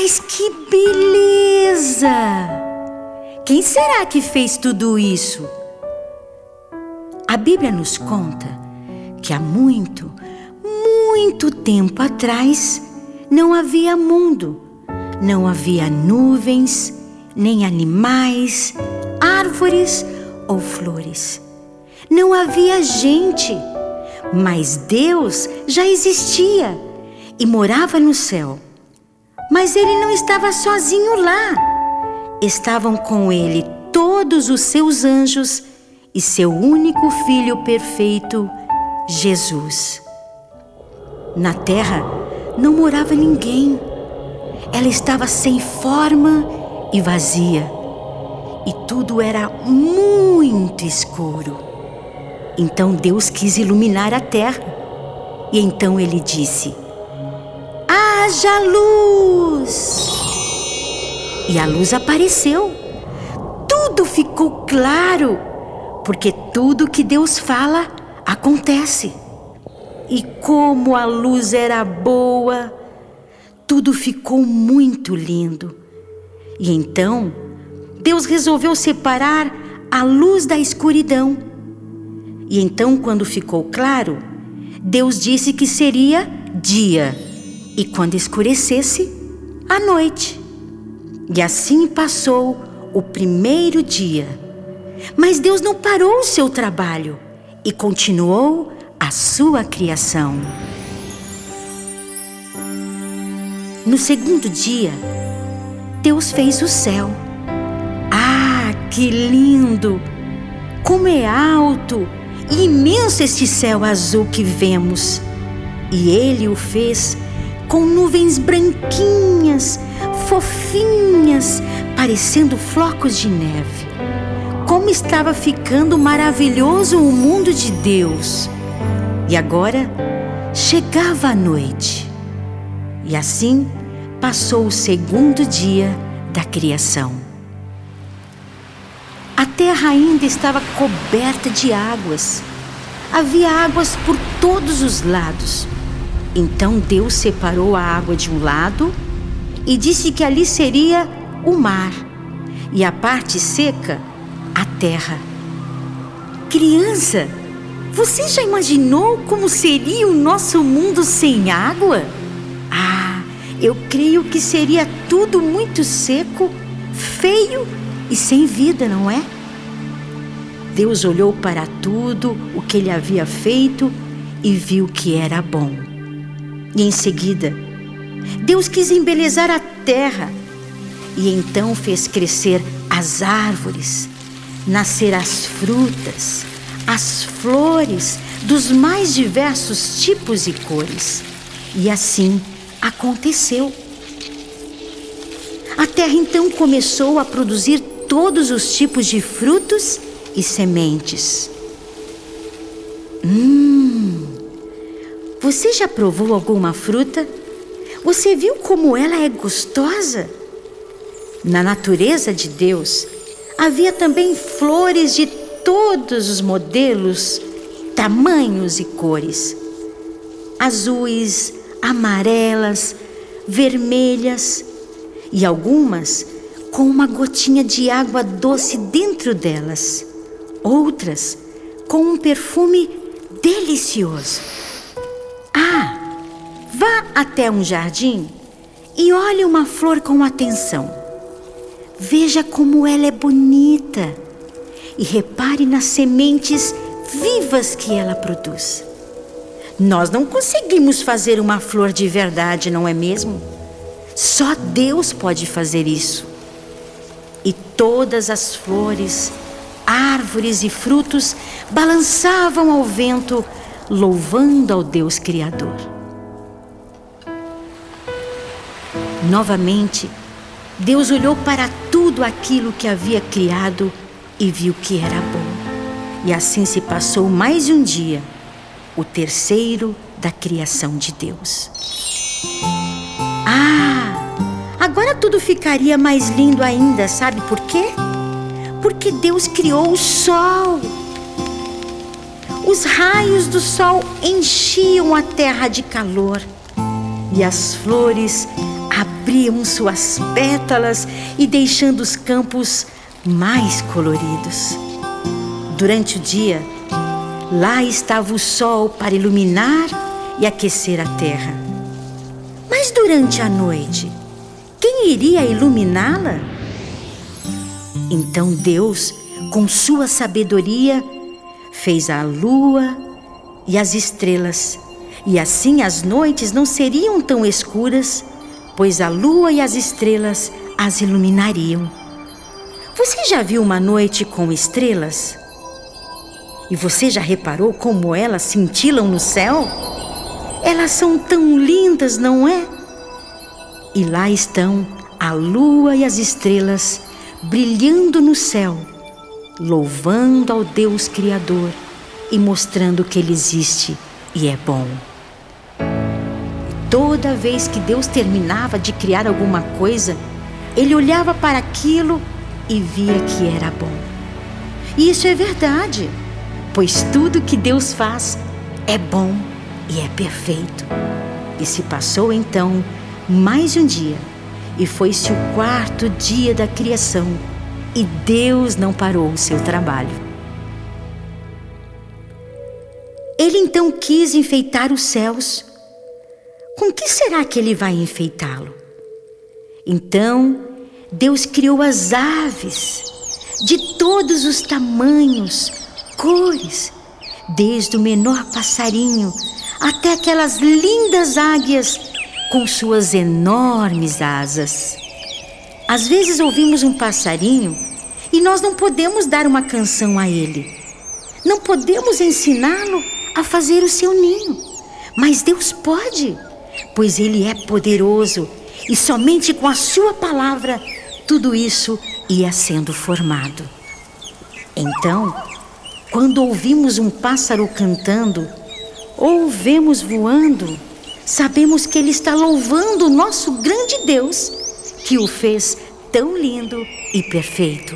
Mas que beleza! Quem será que fez tudo isso? A Bíblia nos conta que há muito, muito tempo atrás não havia mundo, não havia nuvens, nem animais, árvores ou flores. Não havia gente, mas Deus já existia e morava no céu. Mas Ele não estava sozinho lá. Estavam com Ele todos os seus anjos e seu único Filho perfeito, Jesus. Na terra não morava ninguém. Ela estava sem forma e vazia. E tudo era muito escuro. Então Deus quis iluminar a terra. E então Ele disse: haja luz! E a luz apareceu. Tudo ficou claro, porque tudo que Deus fala acontece. E como a luz era boa, tudo ficou muito lindo. E então Deus resolveu separar a luz da escuridão. E então, quando ficou claro, Deus disse que seria dia, e quando escurecesse, a noite. E assim passou o primeiro dia. Mas Deus não parou o seu trabalho e continuou a sua criação. No segundo dia, Deus fez o céu. Ah, que lindo! Como é alto e imenso este céu azul que vemos! E Ele o fez com nuvens branquinhas, fofinhas, parecendo flocos de neve. Como estava ficando maravilhoso o mundo de Deus! E agora chegava a noite. E assim passou o segundo dia da criação. A terra ainda estava coberta de águas. Havia águas por todos os lados. Então Deus separou a água de um lado e disse que ali seria o mar, e a parte seca, a terra. Criança, você já imaginou como seria o nosso mundo sem água? Ah, eu creio que seria tudo muito seco, feio e sem vida, não é? Deus olhou para tudo o que Ele havia feito e viu que era bom. E em seguida, Deus quis embelezar a terra e então fez crescer as árvores, nascer as frutas, as flores dos mais diversos tipos e cores. E assim aconteceu. A terra então começou a produzir todos os tipos de frutos e sementes. Você já provou alguma fruta? Você viu como ela é gostosa? Na natureza de Deus, havia também flores de todos os modelos, tamanhos e cores. Azuis, amarelas, vermelhas e algumas com uma gotinha de água doce dentro delas. Outras com um perfume delicioso. Vá até um jardim e olhe uma flor com atenção. Veja como ela é bonita e repare nas sementes vivas que ela produz. Nós não conseguimos fazer uma flor de verdade, não é mesmo? Só Deus pode fazer isso. E todas as flores, árvores e frutos balançavam ao vento, louvando ao Deus Criador. Novamente, Deus olhou para tudo aquilo que havia criado e viu que era bom. E assim se passou mais um dia, o terceiro da criação de Deus. Agora tudo ficaria mais lindo ainda, sabe por quê? Porque Deus criou o sol. Os raios do sol enchiam a terra de calor. E as flores abriam suas pétalas e deixando os campos mais coloridos. Durante o dia, lá estava o sol para iluminar e aquecer a terra. Mas durante a noite, quem iria iluminá-la? Então Deus, com sua sabedoria, fez a lua e as estrelas, e assim as noites não seriam tão escuras, pois a lua e as estrelas as iluminariam. Você já viu uma noite com estrelas? E você já reparou como elas cintilam no céu? Elas são tão lindas, não é? E lá estão a lua e as estrelas brilhando no céu, louvando ao Deus Criador e mostrando que Ele existe e é bom. Toda vez que Deus terminava de criar alguma coisa, Ele olhava para aquilo e via que era bom. E isso é verdade, pois tudo que Deus faz é bom e é perfeito. E se passou então mais um dia, e foi-se o 4º dia da criação, e Deus não parou o seu trabalho. Ele então quis enfeitar os céus. Com que será que ele vai enfeitá-lo? Então, Deus criou as aves de todos os tamanhos, cores, desde o menor passarinho até aquelas lindas águias com suas enormes asas. Às vezes ouvimos um passarinho e nós não podemos dar uma canção a ele. Não podemos ensiná-lo a fazer o seu ninho. Mas Deus pode, pois Ele é poderoso e somente com a sua palavra tudo isso ia sendo formado. Então, quando ouvimos um pássaro cantando ou o vemos voando, sabemos que ele está louvando o nosso grande Deus, que o fez tão lindo e perfeito.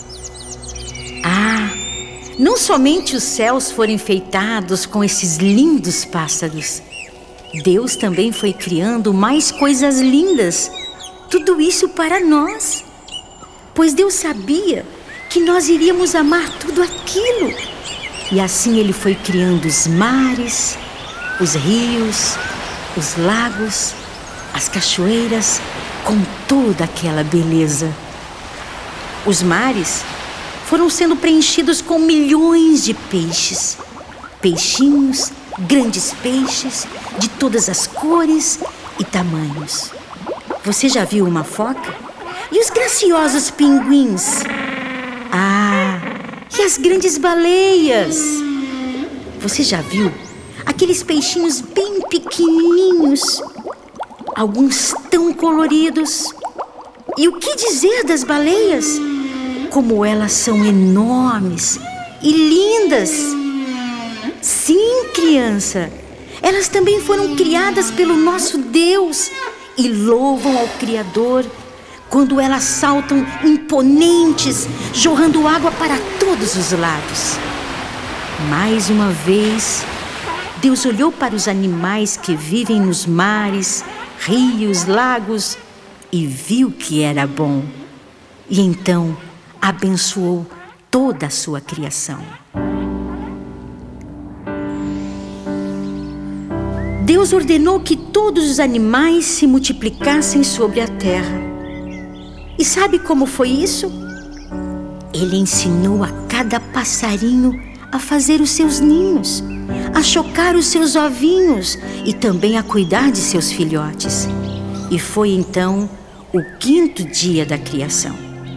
Não somente os céus foram enfeitados com esses lindos pássaros, Deus também foi criando mais coisas lindas, tudo isso para nós, pois Deus sabia que nós iríamos amar tudo aquilo. E assim Ele foi criando os mares, os rios, os lagos, as cachoeiras, com toda aquela beleza. Os mares foram sendo preenchidos com milhões de peixes, peixinhos, grandes peixes, de todas as cores e tamanhos. Você já viu uma foca? E os graciosos pinguins? E as grandes baleias? Você já viu aqueles peixinhos bem pequenininhos, alguns tão coloridos? E o que dizer das baleias? Como elas são enormes e lindas! Sim, criança, elas também foram criadas pelo nosso Deus e louvam ao Criador quando elas saltam imponentes, jorrando água para todos os lados. Mais uma vez, Deus olhou para os animais que vivem nos mares, rios, lagos e viu que era bom. E então abençoou toda a sua criação. Deus ordenou que todos os animais se multiplicassem sobre a terra. E sabe como foi isso? Ele ensinou a cada passarinho a fazer os seus ninhos, a chocar os seus ovinhos e também a cuidar de seus filhotes. E foi então o 5º dia da criação.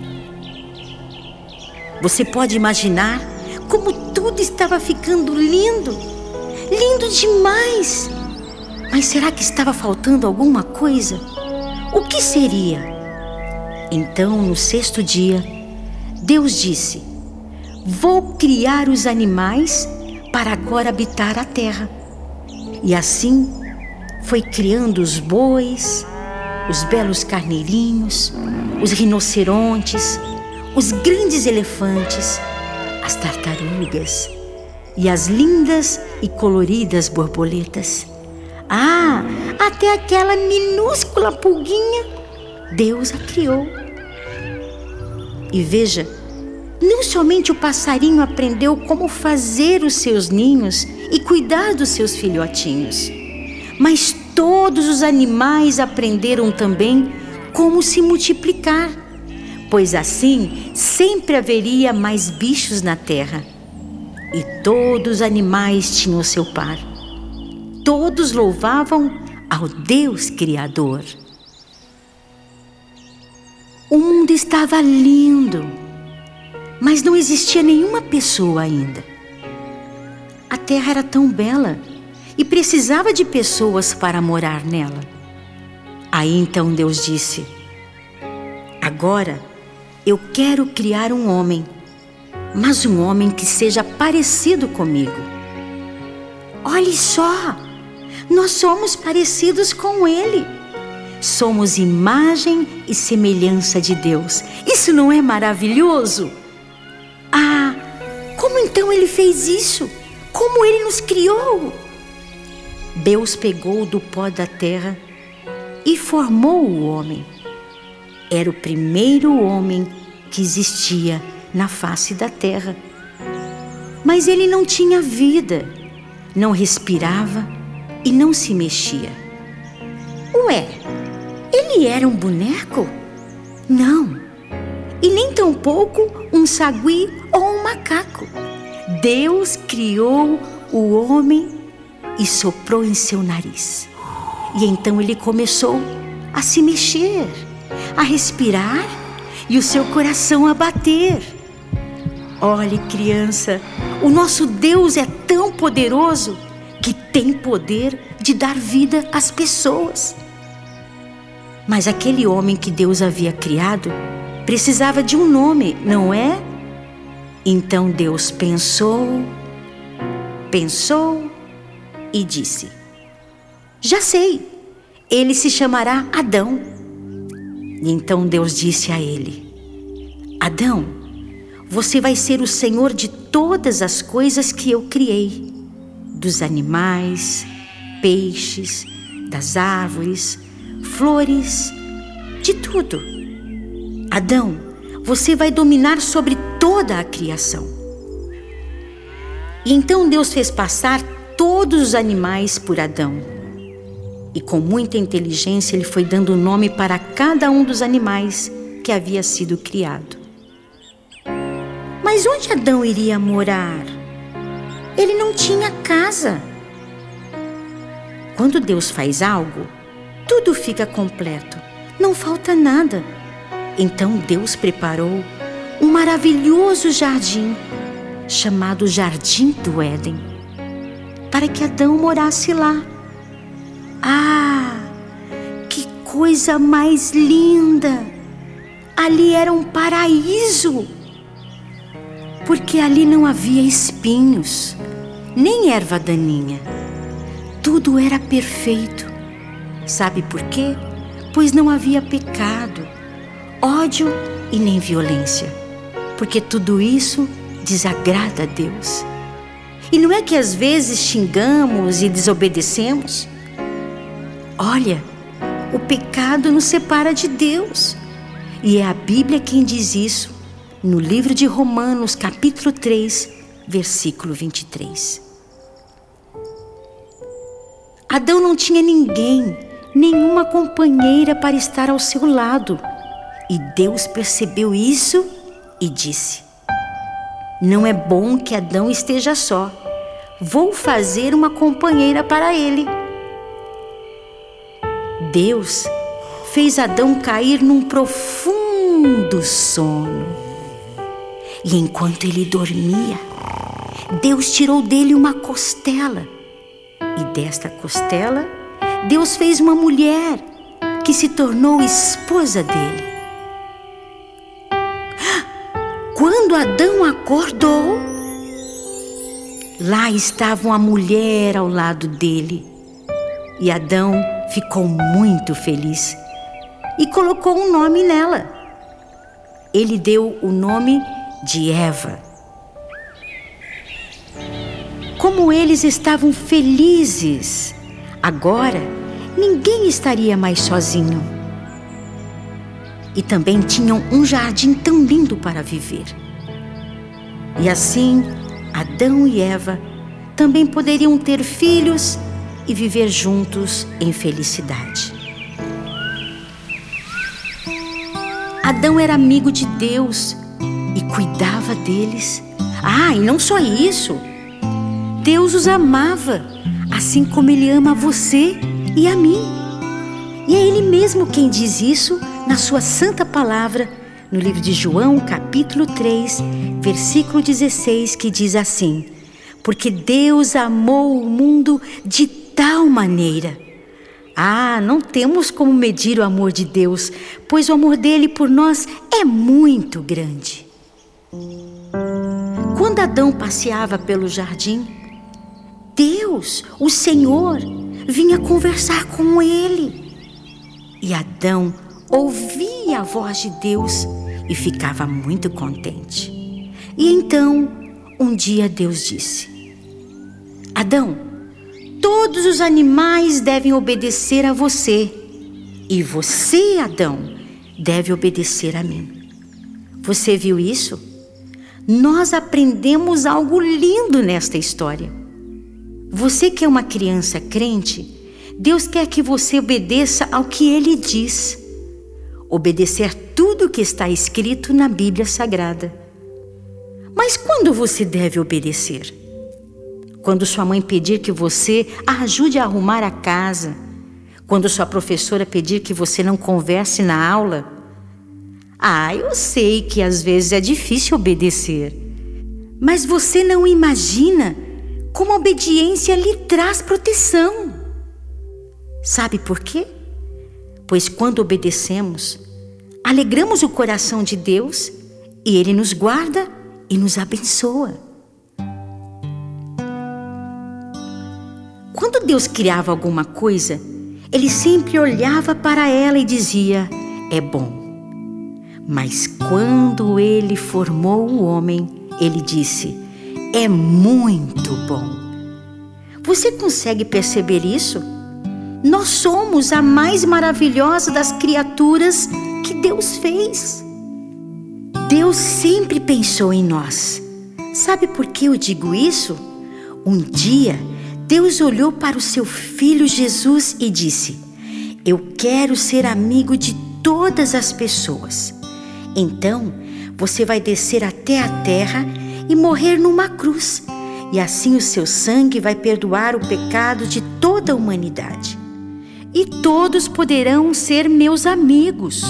Você pode imaginar como tudo estava ficando lindo, lindo demais. Mas será que estava faltando alguma coisa? O que seria? Então, no 6º dia, Deus disse: vou criar os animais para agora habitar a terra. E assim foi criando os bois, os belos carneirinhos, os rinocerontes, os grandes elefantes, as tartarugas e as lindas e coloridas borboletas, Até aquela minúscula pulguinha, Deus a criou. E veja, não somente o passarinho aprendeu como fazer os seus ninhos e cuidar dos seus filhotinhos, mas todos os animais aprenderam também como se multiplicar, pois assim sempre haveria mais bichos na terra. E todos os animais tinham seu par. Todos louvavam ao Deus Criador. O mundo estava lindo, mas não existia nenhuma pessoa ainda. A terra era tão bela e precisava de pessoas para morar nela. Aí então Deus disse: agora eu quero criar um homem, mas um homem que seja parecido comigo. Olhe só, nós somos parecidos com Ele. Somos imagem e semelhança de Deus. Isso não é maravilhoso? Como então Ele fez isso? Como Ele nos criou? Deus pegou do pó da terra e formou o homem. Era o primeiro homem que existia na face da terra. Mas ele não tinha vida, não respirava e não se mexia. Ué, ele era um boneco? Não, e nem tampouco um sagui ou um macaco. Deus criou o homem e soprou em seu nariz. E então ele começou a se mexer, a respirar e o seu coração a bater. Olhe, criança, o nosso Deus é tão poderoso que tem poder de dar vida às pessoas. Mas aquele homem que Deus havia criado precisava de um nome, não é? Então Deus pensou e disse: já sei, ele se chamará Adão. E então Deus disse a ele: Adão, você vai ser o senhor de todas as coisas que eu criei, dos animais, peixes, das árvores, flores, de tudo. Adão, você vai dominar sobre toda a criação. E então Deus fez passar todos os animais por Adão. E com muita inteligência ele foi dando nome para cada um dos animais que havia sido criado. Mas onde Adão iria morar? Ele não tinha casa. Quando Deus faz algo, tudo fica completo, não falta nada. Então Deus preparou um maravilhoso jardim, chamado Jardim do Éden, para que Adão morasse lá. Que coisa mais linda! Ali era um paraíso, porque ali não havia espinhos, nem erva daninha. Tudo era perfeito. Sabe por quê? Pois não havia pecado, ódio e nem violência, porque tudo isso desagrada a Deus. E não é que às vezes xingamos e desobedecemos? Olha, o pecado nos separa de Deus. E é a Bíblia quem diz isso, no livro de Romanos, capítulo 3, versículo 23. Adão não tinha ninguém, nenhuma companheira para estar ao seu lado. E Deus percebeu isso e disse: não é bom que Adão esteja só. Vou fazer uma companheira para ele. Deus fez Adão cair num profundo sono. E enquanto ele dormia, Deus tirou dele uma costela. E desta costela, Deus fez uma mulher que se tornou esposa dele. Quando Adão acordou, lá estava uma mulher ao lado dele. E Adão ficou muito feliz e colocou um nome nela. Ele deu o nome de Eva. Como eles estavam felizes, Agora, ninguém estaria mais sozinho. E também tinham um jardim tão lindo para viver. E assim, Adão e Eva também poderiam ter filhos e viver juntos em felicidade. Adão era amigo de Deus e cuidava deles. E não só isso. Deus os amava, assim como Ele ama você e a mim. E é Ele mesmo quem diz isso na sua santa palavra, no livro de João, capítulo 3, versículo 16, que diz assim: porque Deus amou o mundo de tal maneira. Não temos como medir o amor de Deus, pois o amor dele por nós é muito grande. Quando Adão passeava pelo jardim, Deus, o Senhor, vinha conversar com ele. E Adão ouvia a voz de Deus e ficava muito contente. E então, um dia Deus disse: Adão, todos os animais devem obedecer a você. E você, Adão, deve obedecer a mim. Você viu isso? Nós aprendemos algo lindo nesta história. Você que é uma criança crente, Deus quer que você obedeça ao que Ele diz. Obedecer tudo o que está escrito na Bíblia Sagrada. Mas quando você deve obedecer? Quando sua mãe pedir que você a ajude a arrumar a casa? Quando sua professora pedir que você não converse na aula? Eu sei que às vezes é difícil obedecer. Mas você não imagina como a obediência lhe traz proteção. Sabe por quê? Pois quando obedecemos, alegramos o coração de Deus e Ele nos guarda e nos abençoa. Quando Deus criava alguma coisa, Ele sempre olhava para ela e dizia: é bom. Mas quando Ele formou o homem, Ele disse: é muito bom. Você consegue perceber isso? Nós somos a mais maravilhosa das criaturas que Deus fez. Deus sempre pensou em nós. Sabe por que eu digo isso? Um dia, Deus olhou para o seu filho Jesus e disse: eu quero ser amigo de todas as pessoas. Então, você vai descer até a terra e morrer numa cruz. E assim o seu sangue vai perdoar o pecado de toda a humanidade. E todos poderão ser meus amigos.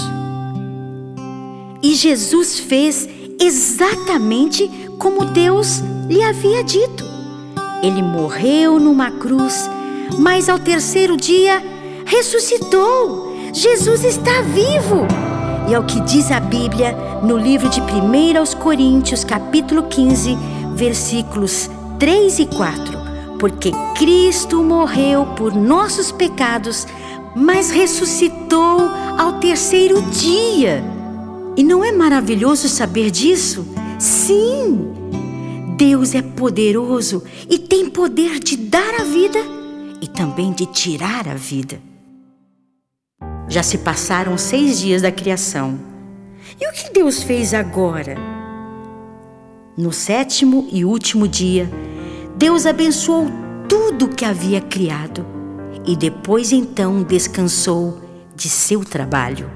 E Jesus fez exatamente como Deus lhe havia dito. Ele morreu numa cruz, mas ao terceiro dia ressuscitou. Jesus está vivo. E é o que diz a Bíblia no livro de 1 Coríntios, capítulo 15, versículos 3 e 4. Porque Cristo morreu por nossos pecados, mas ressuscitou ao terceiro dia. E não é maravilhoso saber disso? Sim! Deus é poderoso e tem poder de dar a vida e também de tirar a vida. Já se passaram 6 dias da criação. E o que Deus fez agora? No 7º e último dia, Deus abençoou tudo que havia criado e depois então descansou de seu trabalho.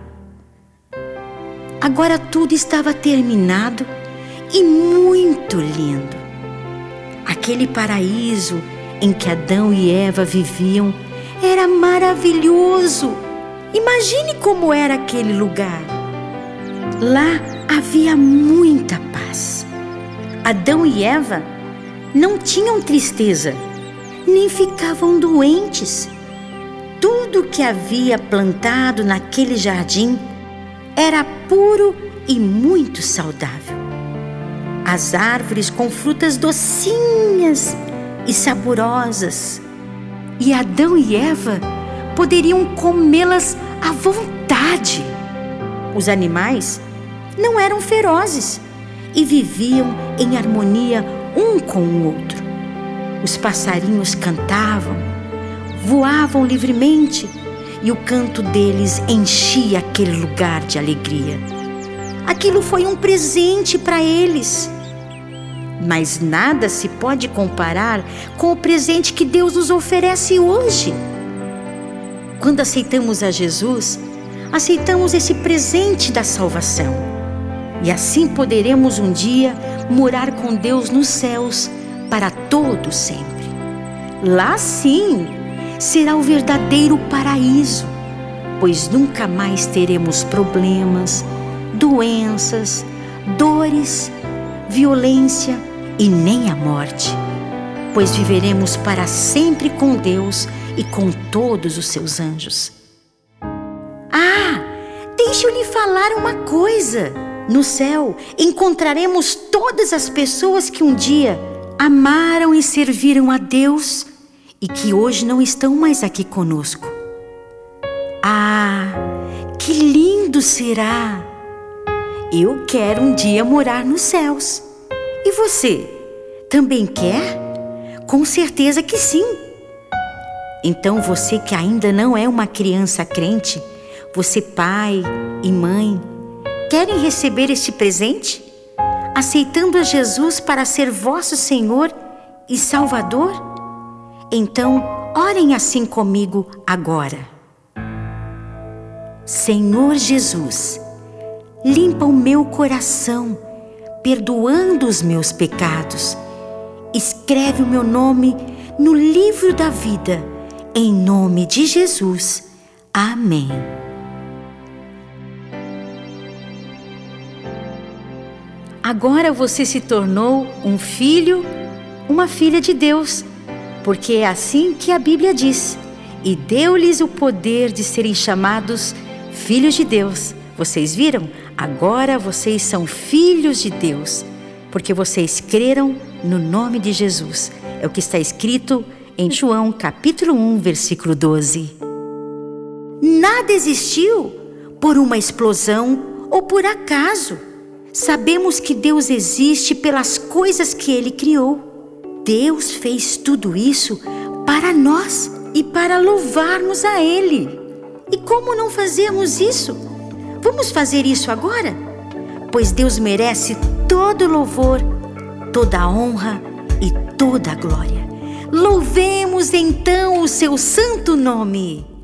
Agora tudo estava terminado e muito lindo. Aquele paraíso em que Adão e Eva viviam era maravilhoso. Imagine como era aquele lugar. Lá havia muita paz. Adão e Eva não tinham tristeza, nem ficavam doentes. Tudo que havia plantado naquele jardim era puro e muito saudável. As árvores com frutas docinhas e saborosas. E Adão e Eva poderiam comê-las à vontade. Os animais não eram ferozes e viviam em harmonia um com o outro. Os passarinhos cantavam, voavam livremente e o canto deles enchia aquele lugar de alegria. Aquilo foi um presente para eles. Mas nada se pode comparar com o presente que Deus nos oferece hoje. Quando aceitamos a Jesus, aceitamos esse presente da salvação. E assim poderemos um dia morar com Deus nos céus para todo sempre. Lá sim será o verdadeiro paraíso, pois nunca mais teremos problemas, doenças, dores, violência e nem a morte, pois viveremos para sempre com Deus e com todos os seus anjos. Deixa eu lhe falar uma coisa. No céu encontraremos todas as pessoas que um dia amaram e serviram a Deus e que hoje não estão mais aqui conosco. Que lindo será! Eu quero um dia morar nos céus. E você, também quer? Com certeza que sim. Então você que ainda não é uma criança crente, você pai e mãe, querem receber este presente? Aceitando a Jesus para ser vosso Senhor e Salvador? Então, orem assim comigo agora. Senhor Jesus, limpa o meu coração, perdoando os meus pecados. Escreve o meu nome no livro da vida, em nome de Jesus. Amém. Agora você se tornou um filho, uma filha de Deus, porque é assim que a Bíblia diz. E deu-lhes o poder de serem chamados filhos de Deus. Vocês viram? Agora vocês são filhos de Deus, porque vocês creram no nome de Jesus. É o que está escrito em João capítulo 1, versículo 12. Nada existiu por uma explosão ou por acaso. Sabemos que Deus existe pelas coisas que Ele criou. Deus fez tudo isso para nós e para louvarmos a Ele. E como não fazermos isso? Vamos fazer isso agora? Pois Deus merece todo louvor, toda honra e toda glória. Louvemos então o seu santo nome.